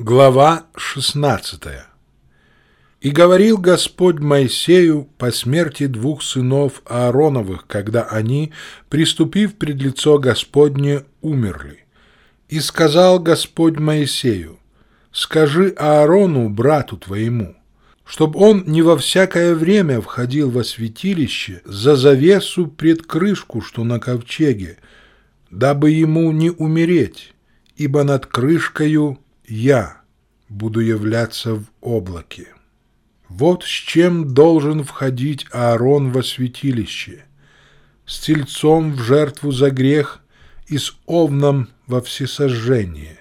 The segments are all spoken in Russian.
Глава 16. «И говорил Господь Моисею по смерти двух сынов Аароновых, когда они, приступив пред лицо Господне, умерли. И сказал Господь Моисею: скажи Аарону, брату твоему, чтоб он не во всякое время входил во святилище за завесу пред крышку, что на ковчеге, дабы ему не умереть, ибо над крышкою я буду являться в облаке. Вот с чем должен входить Аарон во святилище: с тельцом в жертву за грех и с овном во всесожжение.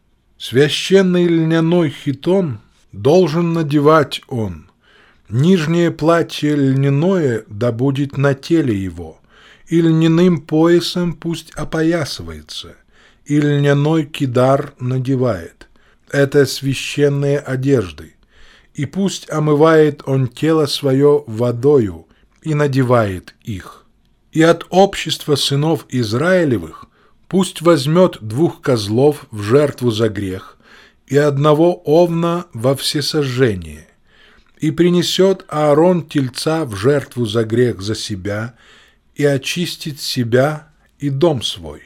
Священный льняной хитон должен надевать он, нижнее платье льняное да будет на теле его, и льняным поясом пусть опоясывается, и льняной кидар надевает. Это священные одежды, и пусть омывает он тело свое водою и надевает их. И от общества сынов Израилевых пусть возьмет 2 козлов в жертву за грех и 1 овна во всесожжение, и принесет Аарон тельца в жертву за грех за себя, и очистит себя и дом свой,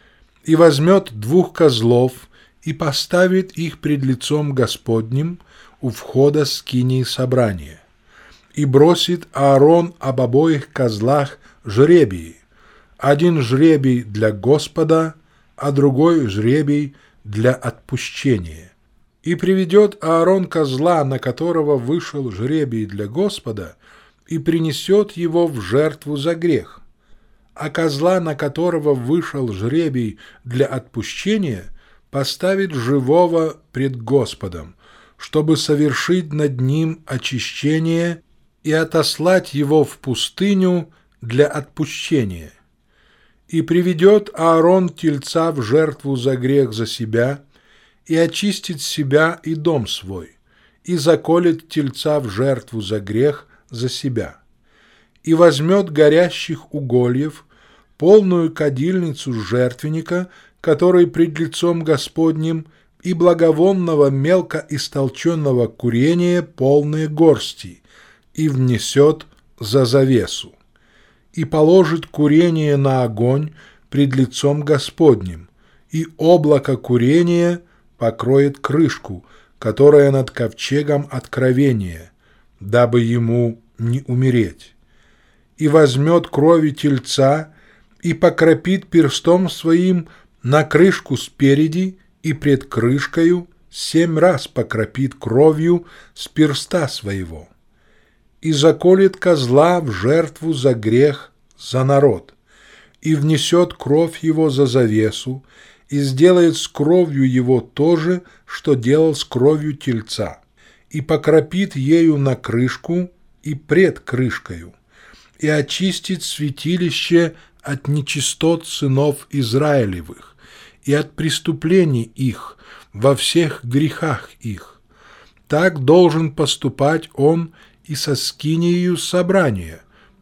и возьмет 2 козлов, и поставит их пред лицом Господним у входа скинии собрания. И бросит Аарон об обоих козлах жребии, 1 жребий для Господа, а другой жребий для отпущения. И приведет Аарон козла, на которого вышел жребий для Господа, и принесет его в жертву за грех, а козла, на которого вышел жребий для отпущения, поставит живого пред Господом, чтобы совершить над ним очищение и отослать его в пустыню для отпущения. И приведет Аарон тельца в жертву за грех за себя, и очистит себя и дом свой, и заколет тельца в жертву за грех за себя, и возьмет горящих угольев, полную кадильницу жертвенника, который пред лицом Господним, и благовонного мелко истолченного курения полные горсти, и внесет за завесу, и положит курение на огонь пред лицом Господним, и облако курения покроет крышку, которая над ковчегом откровения, дабы ему не умереть, и возьмет крови тельца и покропит перстом своим на крышку спереди, и пред крышкою 7 раз покропит кровью с перста своего, и заколет козла в жертву за грех за народ, и внесет кровь его за завесу, и сделает с кровью его то же, что делал с кровью тельца, и покропит ею на крышку и пред крышкою, и очистит святилище от нечистот сынов Израилевых и от преступлений их во всех грехах их. Так должен поступать он и со скинией собрания,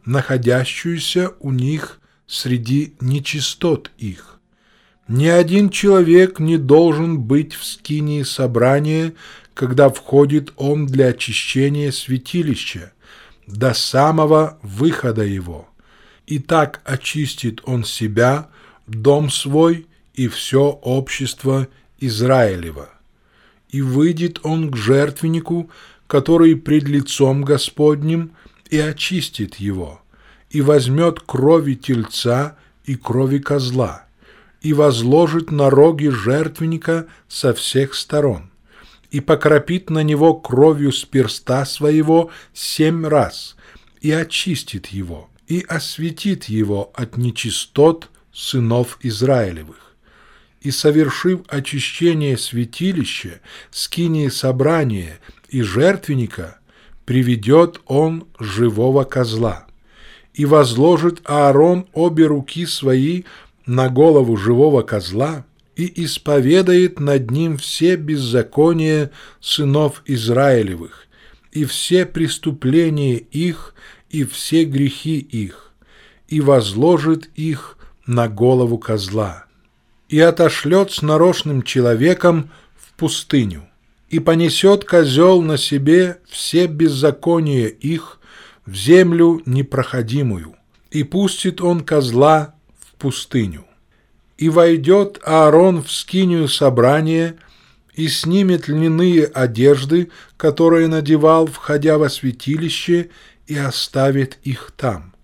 находящуюся у них среди нечистот их. Ни один человек не должен быть в скинии собрания, когда входит он для очищения святилища, до самого выхода его. И так очистит он себя, дом свой и все общество Израилева. И выйдет он к жертвеннику, который пред лицом Господним, и очистит его, и возьмет крови тельца и крови козла, и возложит на роги жертвенника со всех сторон, и покропит на него кровью с перста своего 7 раз, и очистит его, и осветит его от нечистот сынов Израилевых. И, совершив очищение святилища, скинии собрания и жертвенника, приведет он живого козла, и возложит Аарон обе руки свои на голову живого козла, и исповедает над ним все беззакония сынов Израилевых, и все преступления их, и все грехи их, и возложит их на голову козла, и отошлет с нарочным человеком в пустыню. И понесет козел на себе все беззакония их в землю непроходимую, и пустит он козла в пустыню. И войдет Аарон в скинию собрания, и снимет льняные одежды, которые надевал, входя во святилище, и оставит их там.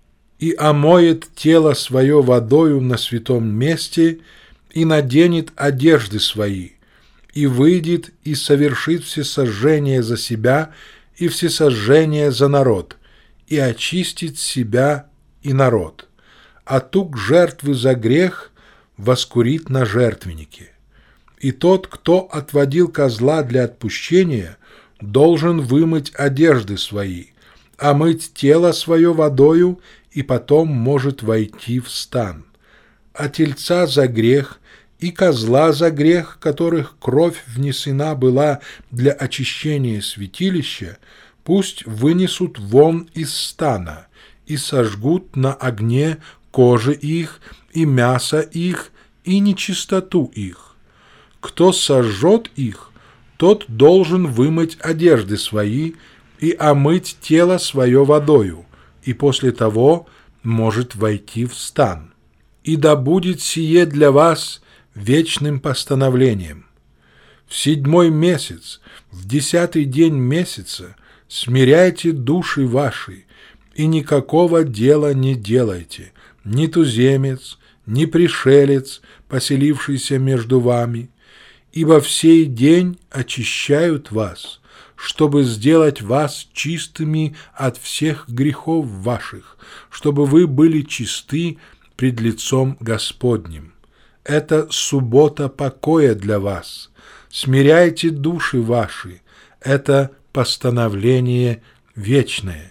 И омоет тело свое водою на святом месте, и наденет одежды свои, и выйдет и совершит всесожжение за себя и всесожжение за народ, и очистит себя и народ. А тук жертвы за грех воскурит на жертвеннике. И тот, кто отводил козла для отпущения, должен вымыть одежды свои, омыть тело свое водою, и потом может войти в стан. А тельца за грех и козла за грех, которых кровь внесена была для очищения святилища, пусть вынесут вон из стана и сожгут на огне кожи их и мясо их и нечистоту их. Кто сожжет их, тот должен вымыть одежды свои и омыть тело свое водою, и после того может войти в стан. И да будет сие для вас вечным постановлением. В 7-й месяц, в 10-й день месяца смиряйте души ваши, и никакого дела не делайте, ни туземец, ни пришелец, поселившийся между вами, ибо в сей день очищают вас, чтобы сделать вас чистыми от всех грехов ваших, чтобы вы были чисты пред лицом Господним. Это суббота покоя для вас. Смиряйте души ваши. Это постановление вечное.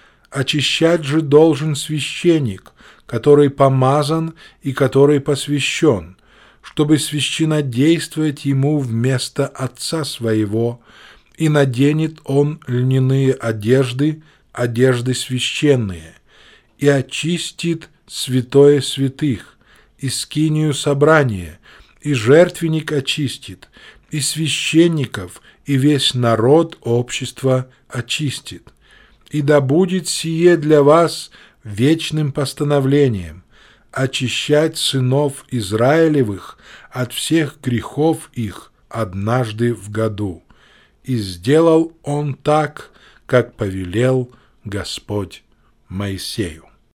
Очищать же должен священник, который помазан и который посвящен, чтобы священнодействовать ему вместо отца своего, и наденет он льняные одежды, одежды священные, и очистит святое святых, и скинию собрания, и жертвенник очистит, и священников, и весь народ общества очистит. И да будет сие для вас вечным постановлением, очищать сынов Израилевых от всех грехов их однажды в году. И сделал он так, как повелел Господь Моисею.